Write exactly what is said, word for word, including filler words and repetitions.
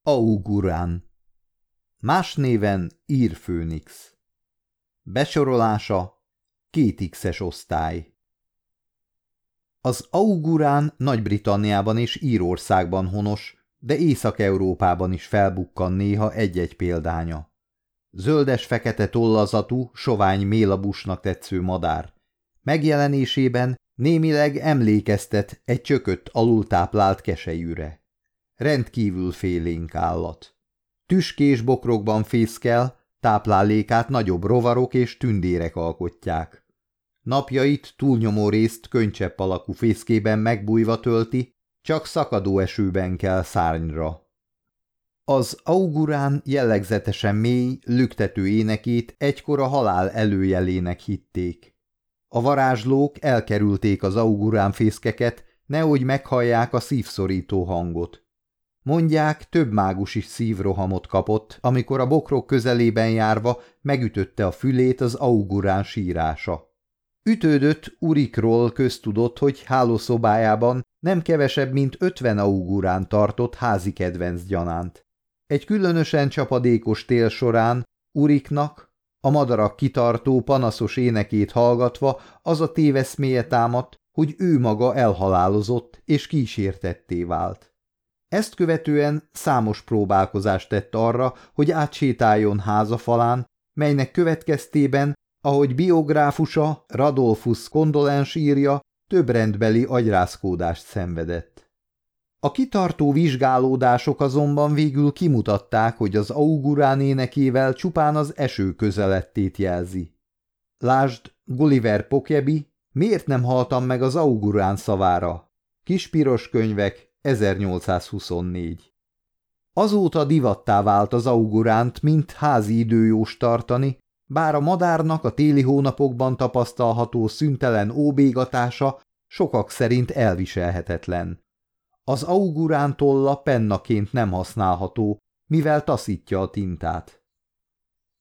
Augurán. Más néven írfőnix. Besorolása két X-es osztály. Az augurán Nagy-Britanniában és Írországban honos, de Észak-Európában is felbukkan néha egy-egy példánya. Zöldes-fekete tollazatú, sovány mélabusnak tetsző madár. Megjelenésében némileg emlékeztet egy csökött alultáplált keselyűre. Rendkívül félénk állat. Tüskés bokrokban fészkel, táplálékát nagyobb rovarok és tündérek alkotják. Napjait túlnyomó részt könycsepp alakú fészkében megbújva tölti, csak szakadó esőben kell szárnyra. Az augurán jellegzetesen mély, lüktető énekét egykor a halál előjelének hitték. A varázslók elkerülték az augurán fészkeket, nehogy meghallják a szívszorító hangot. Mondják, több mágus is szívrohamot kapott, amikor a bokrok közelében járva megütötte a fülét az augurán sírása. Ütődött Urikról köztudott, hogy hálószobájában nem kevesebb, mint ötven augurán tartott házi kedvenc gyanánt. Egy különösen csapadékos tél során Uriknak, a madarak kitartó, panaszos énekét hallgatva az a téveszméje támadt, hogy ő maga elhalálozott és kísértetté vált. Ezt követően számos próbálkozást tett arra, hogy átsétáljon házafalán, melynek következtében, ahogy biográfusa Radolfus Condolens írja, több rendbeli agyrázkódást szenvedett. A kitartó vizsgálódások azonban végül kimutatták, hogy az augurán énekével csupán az eső közelettét jelzi. Lásd Gulliver Pokeby, Miért nem haltam meg az augurán szavára? Kispiros könyvek, ezernyolcszázhuszonnégy. Azóta divattá vált az auguránt, mint házi időjós tartani, bár a madárnak a téli hónapokban tapasztalható szüntelen óbégatása sokak szerint elviselhetetlen. Az augurán tolla pennaként nem használható, mivel taszítja a tintát.